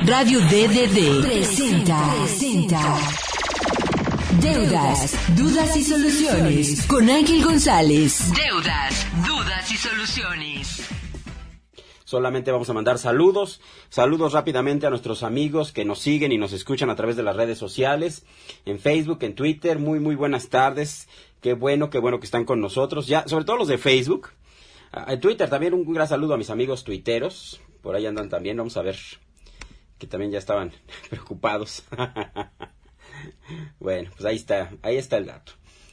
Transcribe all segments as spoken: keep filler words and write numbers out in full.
Radio D D D presenta, presenta Deudas, Dudas y Soluciones con Ángel González. Deudas, Dudas y Soluciones. Solamente vamos a mandar saludos, saludos rápidamente a nuestros amigos que nos siguen y nos escuchan a través de las redes sociales, en Facebook, en Twitter. Muy, muy buenas tardes. Qué bueno, qué bueno que están con nosotros. Ya, sobre todo los de Facebook. En Twitter también un gran saludo a mis amigos tuiteros. Por ahí andan también, vamos a ver, que también ya estaban preocupados. Bueno, pues ahí está, ahí está el dato.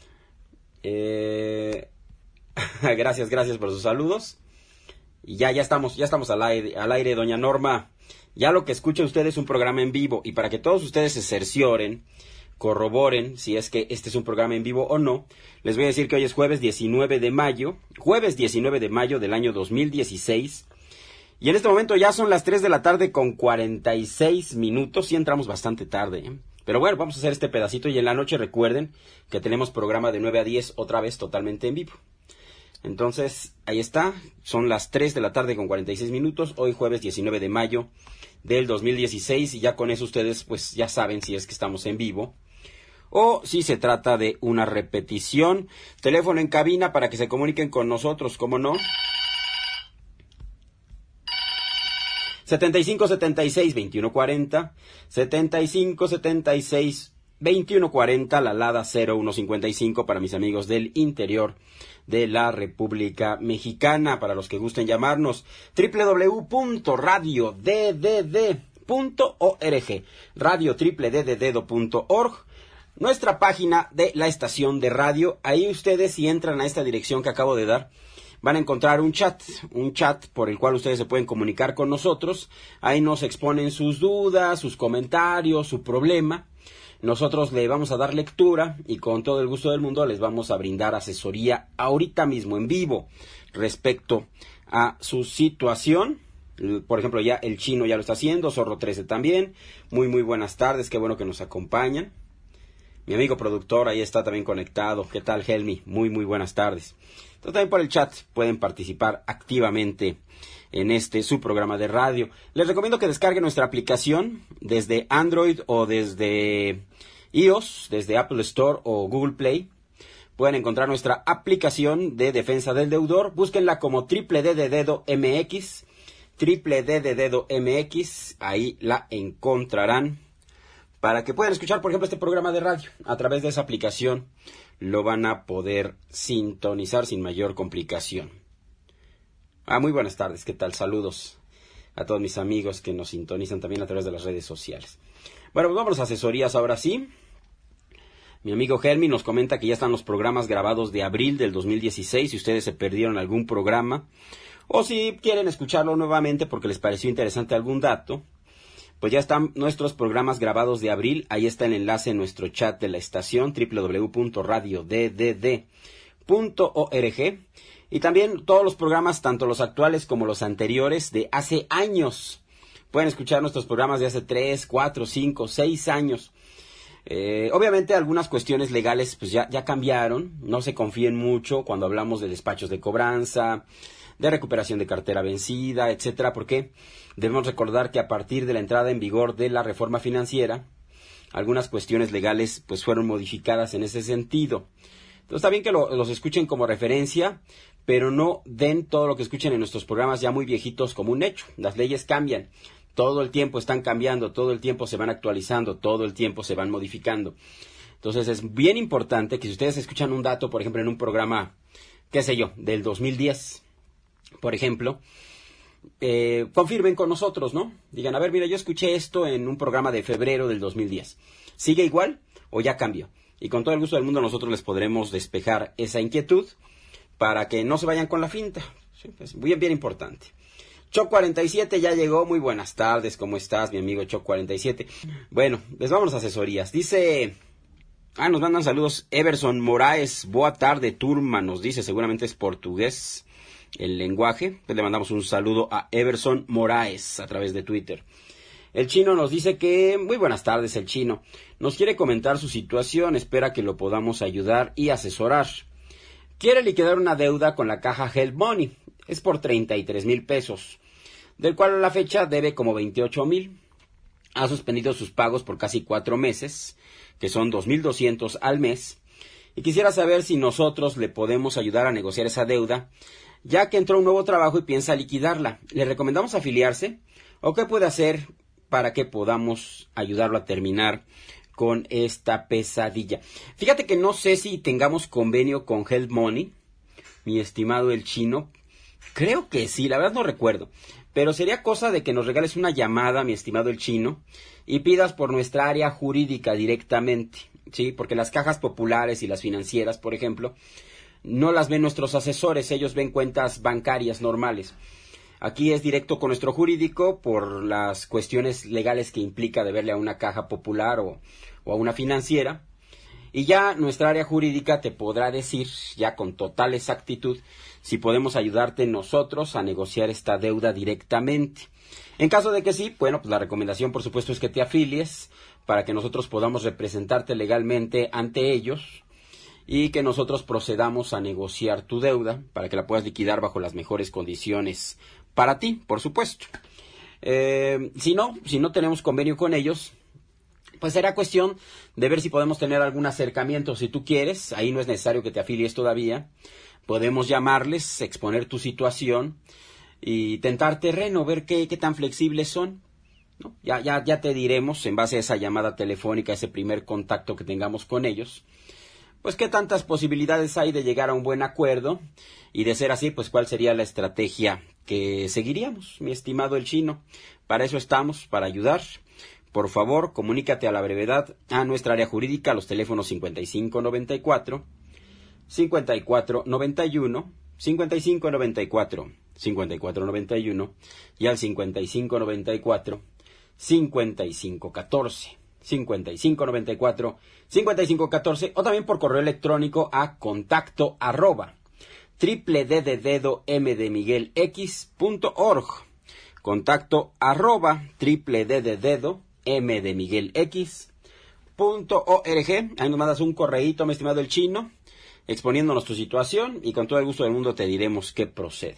Eh, gracias, gracias por sus saludos. Y ya, ya estamos, ya estamos al aire, al aire, doña Norma. Ya lo que escucha usted es un programa en vivo. Y para que todos ustedes se cercioren, corroboren si es que este es un programa en vivo o no, les voy a decir que hoy es jueves diecinueve de mayo, jueves diecinueve de mayo del año dos mil dieciséis. Y en este momento ya son las tres de la tarde con cuarenta y seis minutos. Sí entramos bastante tarde, ¿eh? Pero bueno, vamos a hacer este pedacito y en la noche recuerden que tenemos programa de nueve a diez otra vez totalmente en vivo. Entonces, ahí está, son las tres de la tarde con cuarenta y seis minutos, hoy jueves diecinueve de mayo del dos mil dieciséis, y ya con eso ustedes pues ya saben si es que estamos en vivo o si se trata de una repetición. Teléfono en cabina para que se comuniquen con nosotros, ¿cómo no? setenta y cinco setenta y seis veintiuno cuarenta, setenta y cinco setenta y seis veintiuno cuarenta, la Lada cero uno cincuenta y cinco para mis amigos del interior de la República Mexicana, para los que gusten llamarnos, doble u doble u doble u punto radio d d d punto org, radio doble u doble u doble u punto org, nuestra página de la estación de radio. Ahí ustedes, si entran a esta dirección que acabo de dar, van a encontrar un chat, un chat por el cual ustedes se pueden comunicar con nosotros. Ahí nos exponen sus dudas, sus comentarios, su problema. Nosotros le vamos a dar lectura y con todo el gusto del mundo les vamos a brindar asesoría ahorita mismo en vivo respecto a su situación. Por ejemplo, ya el Chino ya lo está haciendo, Zorro trece también. Muy, muy buenas tardes, qué bueno que nos acompañan. Mi amigo productor ahí está también conectado. ¿Qué tal, Helmi? Muy, muy buenas tardes. Entonces también por el chat pueden participar activamente en este su programa de radio. Les recomiendo que descarguen nuestra aplicación desde Android o desde iOS, desde Apple Store o Google Play. Pueden encontrar nuestra aplicación de defensa del deudor. Búsquenla como triple D de dedo M X, triple D de dedo M X. Ahí la encontrarán para que puedan escuchar, por ejemplo, este programa de radio. A través de esa aplicación lo van a poder sintonizar sin mayor complicación. Ah, muy buenas tardes, ¿qué tal? Saludos a todos mis amigos que nos sintonizan también a través de las redes sociales. Bueno, pues vamos a asesorías ahora sí. Mi amigo Helmi nos comenta que ya están los programas grabados de abril del dos mil dieciséis, si ustedes se perdieron algún programa, o si quieren escucharlo nuevamente porque les pareció interesante algún dato, pues ya están nuestros programas grabados de abril. Ahí está el enlace en nuestro chat de la estación, doble u doble u doble u punto radio d d d punto org. Y también todos los programas, tanto los actuales como los anteriores, de hace años. Pueden escuchar nuestros programas de hace tres, cuatro, cinco, seis años. Eh, obviamente algunas cuestiones legales pues ya, ya cambiaron. No se confíen mucho cuando hablamos de despachos de cobranza, de recuperación de cartera vencida, etcétera, porque debemos recordar que a partir de la entrada en vigor de la reforma financiera, algunas cuestiones legales pues fueron modificadas en ese sentido. Entonces está bien que lo, los escuchen como referencia, pero no den todo lo que escuchen en nuestros programas ya muy viejitos como un hecho. Las leyes cambian, todo el tiempo están cambiando, todo el tiempo se van actualizando, todo el tiempo se van modificando. Entonces es bien importante que si ustedes escuchan un dato, por ejemplo, en un programa, qué sé yo, del dos mil diez, por ejemplo, eh, confirmen con nosotros, ¿no? Digan, a ver, mira, yo escuché esto en un programa de febrero del dos mil diez. ¿Sigue igual o ya cambió? Y con todo el gusto del mundo nosotros les podremos despejar esa inquietud para que no se vayan con la finta. Sí, pues, bien, bien importante. Choc cuarenta y siete ya llegó. Muy buenas tardes. ¿Cómo estás, mi amigo Choc cuarenta y siete? Bueno, les vamos a asesorías. Dice... Ah, nos mandan saludos. Everson Moraes. Boa tarde, turma. Nos dice, seguramente es portugués el lenguaje. Pues le mandamos un saludo a Everson Moraes a través de Twitter. El Chino nos dice que... Muy buenas tardes, el Chino. Nos quiere comentar su situación. Espera que lo podamos ayudar y asesorar. Quiere liquidar una deuda con la caja Help Money. Es por treinta y tres mil pesos, del cual a la fecha debe como veintiocho mil. ha suspendido sus pagos por casi cuatro meses, que son dos mil doscientos al mes, y quisiera saber si nosotros le podemos ayudar a negociar esa deuda, ya que entró un nuevo trabajo y piensa liquidarla. ¿Le recomendamos afiliarse? ¿O qué puede hacer para que podamos ayudarlo a terminar con esta pesadilla? Fíjate que no sé si tengamos convenio con Help Money, mi estimado el chino. Creo que sí, la verdad no recuerdo. Pero sería cosa de que nos regales una llamada, mi estimado el chino, y pidas por nuestra área jurídica directamente, ¿sí? Porque las cajas populares y las financieras, por ejemplo, no las ven nuestros asesores, ellos ven cuentas bancarias normales. Aquí es directo con nuestro jurídico por las cuestiones legales que implica deberle a una caja popular o, o a una financiera. Y ya nuestra área jurídica te podrá decir, ya con total exactitud, si podemos ayudarte nosotros a negociar esta deuda directamente. En caso de que sí, bueno, pues la recomendación por supuesto es que te afilies para que nosotros podamos representarte legalmente ante ellos y que nosotros procedamos a negociar tu deuda para que la puedas liquidar bajo las mejores condiciones para ti, por supuesto. Eh, si no, si no tenemos convenio con ellos, pues será cuestión de ver si podemos tener algún acercamiento. Si tú quieres, ahí no es necesario que te afilies todavía. Podemos llamarles, exponer tu situación y tentar terreno, ver qué, qué tan flexibles son, ¿no? Ya, ya, ya te diremos, en base a esa llamada telefónica, ese primer contacto que tengamos con ellos, pues qué tantas posibilidades hay de llegar a un buen acuerdo y de ser así, pues cuál sería la estrategia que seguiríamos, mi estimado el chino. Para eso estamos, para ayudar. Por favor, comunícate a la brevedad a nuestra área jurídica, a los teléfonos cincuenta y cinco noventa y cuatro, cincuenta y cuatro noventa y uno, cincuenta y cinco noventa y cuatro, cincuenta y cuatro noventa y uno y al cincuenta y cinco noventa y cuatro, cincuenta y cinco catorce, cincuenta y cinco noventa y cuatro, cincuenta y cinco catorce, o también por correo electrónico a contacto arroba triple d de dedo m de miguel x punto org, contacto arroba triple d de dedo m de miguel x punto org. Ahí nos mandas un correíto, mi estimado el chino, exponiéndonos tu situación y con todo el gusto del mundo te diremos qué procede.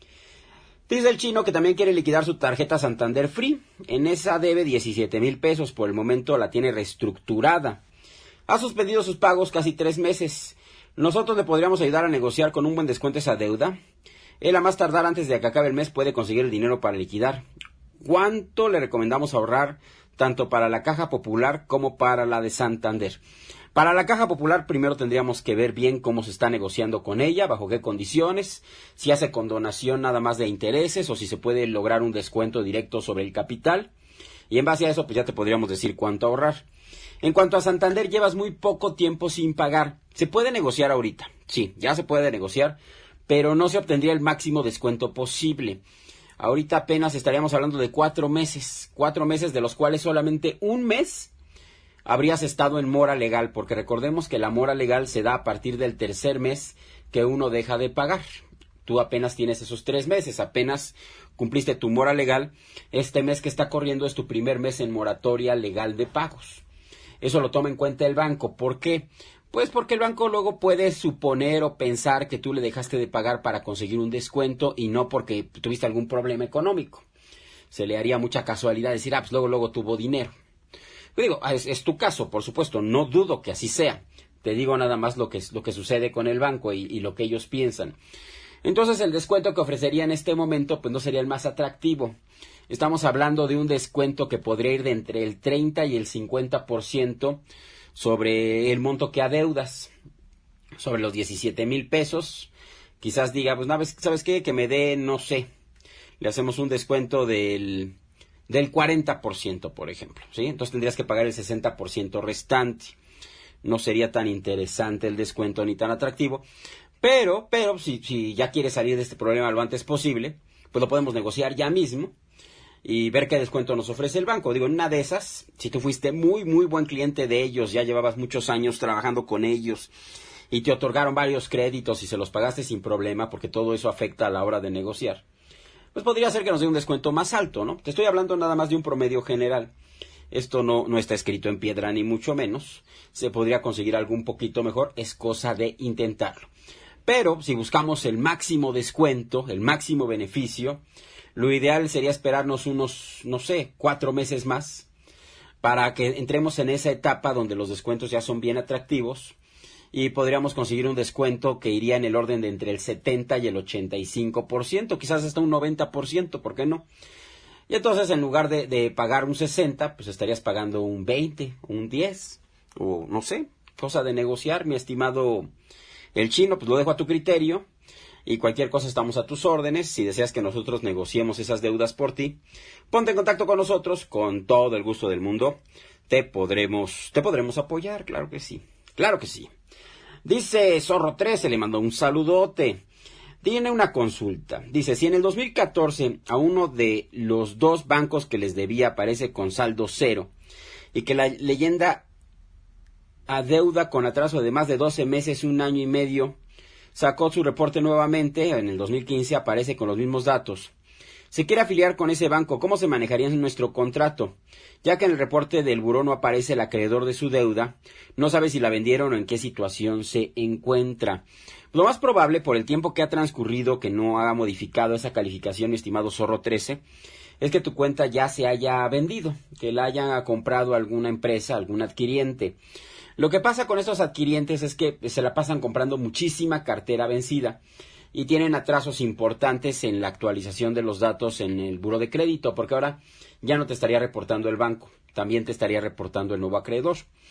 Dice el chino que también quiere liquidar su tarjeta Santander Free. En esa debe diecisiete mil pesos, por el momento la tiene reestructurada. Ha suspendido sus pagos casi tres meses. Nosotros le podríamos ayudar a negociar con un buen descuento esa deuda. Él a más tardar antes de que acabe el mes puede conseguir el dinero para liquidar. ¿Cuánto le recomendamos ahorrar tanto para la Caja Popular como para la de Santander? Para la Caja Popular primero tendríamos que ver bien cómo se está negociando con ella, bajo qué condiciones, si hace condonación nada más de intereses o si se puede lograr un descuento directo sobre el capital. Y en base a eso pues ya te podríamos decir cuánto ahorrar. En cuanto a Santander, llevas muy poco tiempo sin pagar. Se puede negociar ahorita, sí, ya se puede negociar, pero no se obtendría el máximo descuento posible. Ahorita apenas estaríamos hablando de cuatro meses, cuatro meses de los cuales solamente un mes habrías estado en mora legal, porque recordemos que la mora legal se da a partir del tercer mes que uno deja de pagar. Tú apenas tienes esos tres meses, apenas cumpliste tu mora legal. Este mes que está corriendo es tu primer mes en moratoria legal de pagos. Eso lo toma en cuenta el banco. ¿Por qué? Pues porque el banco luego puede suponer o pensar que tú le dejaste de pagar para conseguir un descuento y no porque tuviste algún problema económico. Se le haría mucha casualidad decir, ah, pues luego, luego tuvo dinero. Digo, es, es tu caso, por supuesto, no dudo que así sea. Te digo nada más lo que, lo que sucede con el banco y, y lo que ellos piensan. Entonces el descuento que ofrecería en este momento pues no sería el más atractivo. Estamos hablando de un descuento que podría ir de entre el treinta y el cincuenta por ciento sobre el monto que adeudas, sobre los diecisiete mil pesos. Quizás diga, pues ¿sabes qué? Que me dé, no sé, le hacemos un descuento del... del cuarenta por ciento, por ejemplo, ¿sí? Entonces tendrías que pagar el sesenta por ciento restante. No sería tan interesante el descuento ni tan atractivo. Pero, pero, si, si ya quieres salir de este problema lo antes posible, pues lo podemos negociar ya mismo y ver qué descuento nos ofrece el banco. Digo, en una de esas, si tú fuiste muy, muy buen cliente de ellos, ya llevabas muchos años trabajando con ellos y te otorgaron varios créditos y se los pagaste sin problema, porque todo eso afecta a la hora de negociar, pues podría ser que nos dé un descuento más alto, ¿no? Te estoy hablando nada más de un promedio general. Esto no, no está escrito en piedra ni mucho menos. Se podría conseguir algo un poquito mejor, es cosa de intentarlo. Pero si buscamos el máximo descuento, el máximo beneficio, lo ideal sería esperarnos unos, no sé, cuatro meses más para que entremos en esa etapa donde los descuentos ya son bien atractivos y podríamos conseguir un descuento que iría en el orden de entre el setenta y el ochenta y cinco por ciento, quizás hasta un noventa por ciento, ¿por qué no? Y entonces en lugar de, de pagar un sesenta, pues estarías pagando un veinte, un diez, o no sé, cosa de negociar, mi estimado el Chino, pues lo dejo a tu criterio. Y cualquier cosa estamos a tus órdenes. Si deseas que nosotros negociemos esas deudas por ti, ponte en contacto con nosotros, con todo el gusto del mundo. Te podremos, te podremos apoyar, claro que sí, claro que sí. Dice Zorro trece, le mandó un saludote. Tiene una consulta. Dice, si en el dos mil catorce a uno de los dos bancos que les debía aparece con saldo cero y que la leyenda adeuda con atraso de más de doce meses, un año y medio, sacó su reporte nuevamente, en el dos mil quince aparece con los mismos datos. Se quiere afiliar con ese banco, ¿cómo se manejaría en nuestro contrato? Ya que en el reporte del buró no aparece el acreedor de su deuda, no sabe si la vendieron o en qué situación se encuentra. Lo más probable, por el tiempo que ha transcurrido que no ha modificado esa calificación, mi estimado Zorro trece, es que tu cuenta ya se haya vendido, que la haya comprado alguna empresa, algún adquiriente. Lo que pasa con estos adquirientes es que se la pasan comprando muchísima cartera vencida y tienen atrasos importantes en la actualización de los datos en el buró de crédito, porque ahora ya no te estaría reportando el banco, también te estaría reportando el nuevo acreedor.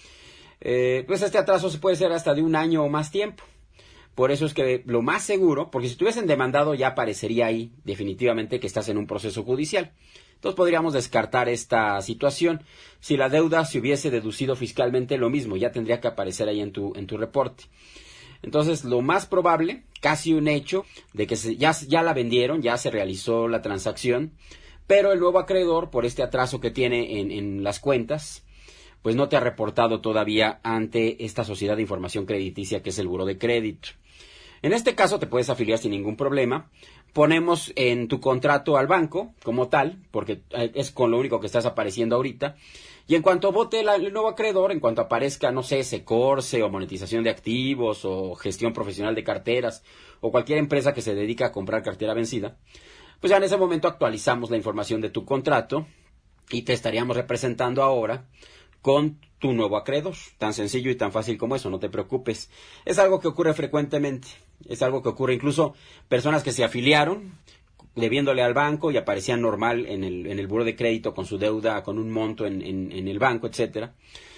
Eh, pues este atraso se puede ser hasta de un año o más tiempo. Por eso es que lo más seguro, porque si estuviesen demandado ya aparecería ahí definitivamente que estás en un proceso judicial. Entonces podríamos descartar esta situación. Si la deuda se hubiese deducido fiscalmente, lo mismo, ya tendría que aparecer ahí en tu, en tu reporte. Entonces, lo más probable, casi un hecho, de que se, ya, ya la vendieron, ya se realizó la transacción, pero el nuevo acreedor, por este atraso que tiene en, en las cuentas, pues no te ha reportado todavía ante esta sociedad de información crediticia que es el buró de crédito. En este caso te puedes afiliar sin ningún problema. Ponemos en tu contrato al banco como tal, porque es con lo único que estás apareciendo ahorita. Y en cuanto vote la, el nuevo acreedor, en cuanto aparezca, no sé, Secorse o monetización de activos o gestión profesional de carteras o cualquier empresa que se dedica a comprar cartera vencida, pues ya en ese momento actualizamos la información de tu contrato y te estaríamos representando ahora con tu nuevo acreedor. Tan sencillo y tan fácil como eso, no te preocupes. Es algo que ocurre frecuentemente, es algo que ocurre incluso personas que se afiliaron debiéndole al banco y aparecían normal en el, en el buró de crédito con su deuda, con un monto en, en, en el banco, etcétera.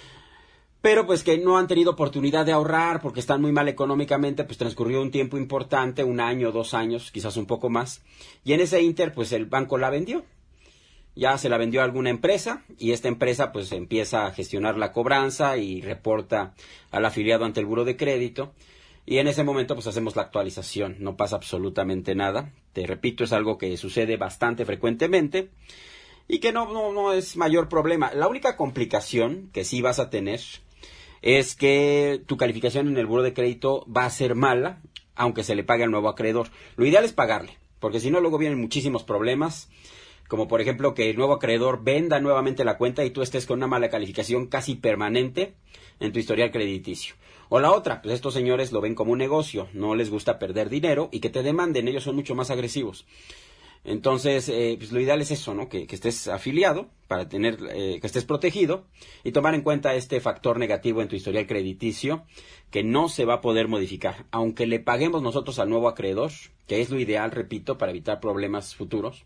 Pero pues que no han tenido oportunidad de ahorrar porque están muy mal económicamente, pues transcurrió un tiempo importante, un año, dos años, quizás un poco más. Y en ese inter, pues el banco la vendió. Ya se la vendió a alguna empresa y esta empresa pues empieza a gestionar la cobranza y reporta al afiliado ante el buró de crédito. Y en ese momento pues hacemos la actualización, no pasa absolutamente nada. Te repito, es algo que sucede bastante frecuentemente y que no, no, no es mayor problema. La única complicación que sí vas a tener es que tu calificación en el buró de crédito va a ser mala, aunque se le pague al nuevo acreedor. Lo ideal es pagarle, porque si no luego vienen muchísimos problemas, como por ejemplo que el nuevo acreedor venda nuevamente la cuenta y tú estés con una mala calificación casi permanente en tu historial crediticio. O la otra, pues estos señores lo ven como un negocio, no les gusta perder dinero y que te demanden, ellos son mucho más agresivos. Entonces, eh, pues lo ideal es eso, ¿no? Que, que estés afiliado para tener, eh, que estés protegido y tomar en cuenta este factor negativo en tu historial crediticio que no se va a poder modificar. Aunque le paguemos nosotros al nuevo acreedor, que es lo ideal, repito, para evitar problemas futuros,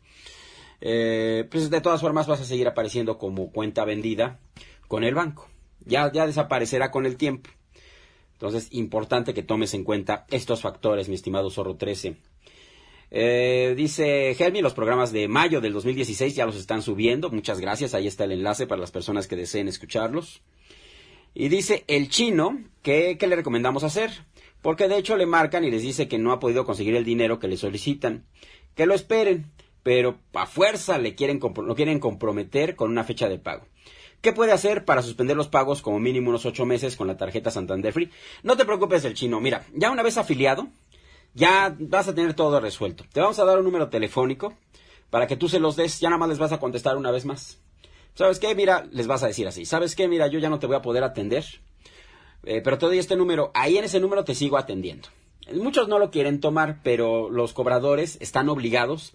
eh, pues de todas formas vas a seguir apareciendo como cuenta vendida con el banco. Ya, ya desaparecerá con el tiempo. Entonces, importante que tomes en cuenta estos factores, mi estimado Zorro trece. Eh, dice Helmi, los programas de mayo del dos mil dieciséis ya los están subiendo. Muchas gracias, ahí está el enlace para las personas que deseen escucharlos. Y dice el Chino que, ¿qué le recomendamos hacer? Porque de hecho le marcan y les dice que no ha podido conseguir el dinero que le solicitan. Que lo esperen, pero a fuerza le quieren, lo quieren comprometer con una fecha de pago. ¿Qué puede hacer para suspender los pagos como mínimo unos ocho meses con la tarjeta Santander Free? No te preocupes, el Chino. Mira, ya una vez afiliado, ya vas a tener todo resuelto. Te vamos a dar un número telefónico para que tú se los des. Ya nada más les vas a contestar una vez más. ¿Sabes qué? Mira, les vas a decir así. ¿Sabes qué? Mira, yo ya no te voy a poder atender, eh, pero te doy este número. Ahí en ese número te sigo atendiendo. Muchos no lo quieren tomar, pero los cobradores están obligados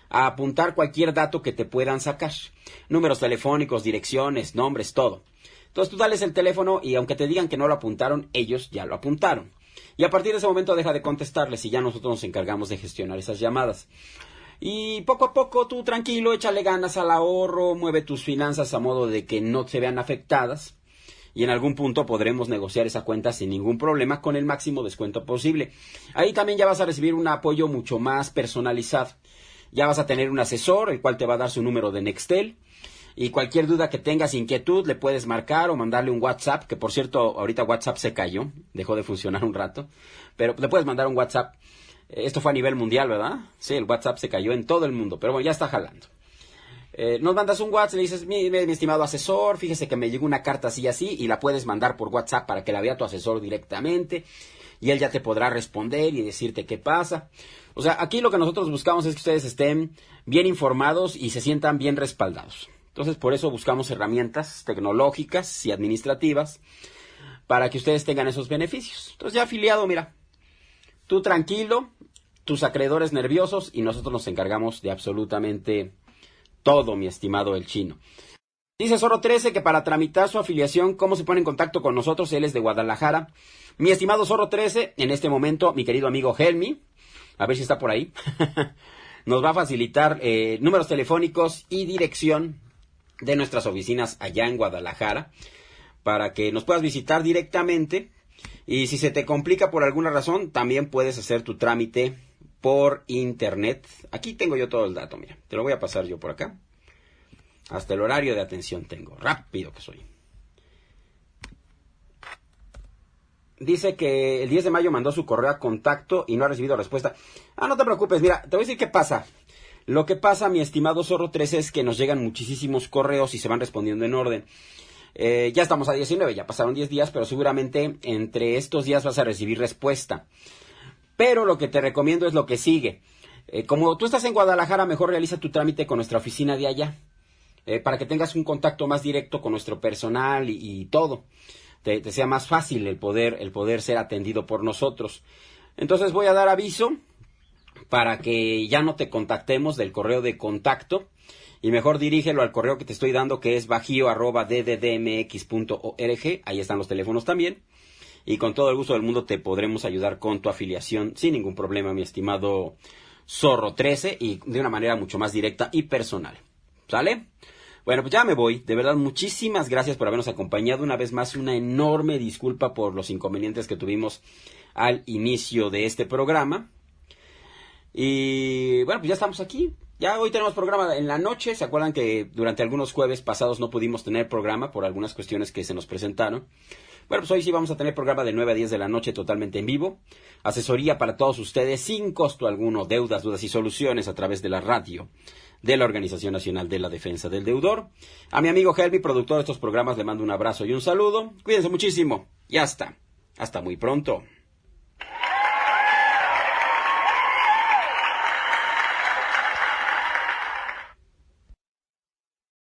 a apuntar cualquier dato que te puedan sacar. Números telefónicos, direcciones, nombres, todo. Entonces tú dales el teléfono y aunque te digan que no lo apuntaron, ellos ya lo apuntaron. Y a partir de ese momento deja de contestarles y ya nosotros nos encargamos de gestionar esas llamadas. Y poco a poco tú tranquilo, échale ganas al ahorro, mueve tus finanzas a modo de que no se vean afectadas. Y en algún punto podremos negociar esa cuenta sin ningún problema con el máximo descuento posible. Ahí también ya vas a recibir un apoyo mucho más personalizado. Ya vas a tener un asesor, el cual te va a dar su número de Nextel. Y cualquier duda que tengas, inquietud, le puedes marcar o mandarle un WhatsApp, que por cierto, ahorita WhatsApp se cayó, dejó de funcionar un rato, pero le puedes mandar un WhatsApp. Esto fue a nivel mundial, ¿verdad? Sí, el WhatsApp se cayó en todo el mundo, pero bueno, ya está jalando. Eh, nos mandas un WhatsApp, le dices, mi, mi, mi estimado asesor, fíjese que me llegó una carta así y así, y la puedes mandar por WhatsApp para que la vea tu asesor directamente, y él ya te podrá responder y decirte qué pasa. O sea, aquí lo que nosotros buscamos es que ustedes estén bien informados y se sientan bien respaldados. Entonces, por eso buscamos herramientas tecnológicas y administrativas para que ustedes tengan esos beneficios. Entonces, ya afiliado, mira, tú tranquilo, tus acreedores nerviosos y nosotros nos encargamos de absolutamente todo, mi estimado El Chino. Dice Zorro trece que para tramitar su afiliación, ¿cómo se pone en contacto con nosotros? Él es de Guadalajara. Mi estimado Zorro trece, en este momento, mi querido amigo Helmi, a ver si está por ahí, nos va a facilitar eh, números telefónicos y dirección de nuestras oficinas allá en Guadalajara, para que nos puedas visitar directamente. Y si se te complica por alguna razón, también puedes hacer tu trámite por internet. Aquí tengo yo todo el dato, mira, te lo voy a pasar yo por acá. Hasta el horario de atención tengo, rápido que soy. Dice que el diez de mayo mandó su correo a contacto y no ha recibido respuesta. Ah, no te preocupes, mira, te voy a decir qué pasa. Lo que pasa, mi estimado Zorro trece, es que nos llegan muchísimos correos y se van respondiendo en orden. Eh, ya estamos a diecinueve, ya pasaron diez días, pero seguramente entre estos días vas a recibir respuesta. Pero lo que te recomiendo es lo que sigue. Eh, como tú estás en Guadalajara, mejor realiza tu trámite con nuestra oficina de allá. Eh, para que tengas un contacto más directo con nuestro personal y, y todo. Te, te sea más fácil el poder, el poder ser atendido por nosotros. Entonces voy a dar aviso para que ya no te contactemos del correo de contacto y mejor dirígelo al correo que te estoy dando, que es bajío arroba d d d m x punto org. Ahí están los teléfonos también y con todo el gusto del mundo te podremos ayudar con tu afiliación sin ningún problema, mi estimado Zorro trece, y de una manera mucho más directa y personal. ¿Sale? Bueno, pues ya me voy. De verdad, muchísimas gracias por habernos acompañado. Una vez más, una enorme disculpa por los inconvenientes que tuvimos al inicio de este programa. Y bueno, pues ya estamos aquí. Ya hoy tenemos programa en la noche. ¿Se acuerdan que durante algunos jueves pasados no pudimos tener programa por algunas cuestiones que se nos presentaron? Bueno, pues hoy sí vamos a tener programa de nueve a diez de la noche totalmente en vivo. Asesoría para todos ustedes sin costo alguno. Deudas, dudas y soluciones a través de la radio de la Organización Nacional de la Defensa del Deudor. A mi amigo Helmi, productor de estos programas, le mando un abrazo y un saludo. Cuídense muchísimo y hasta, hasta muy pronto.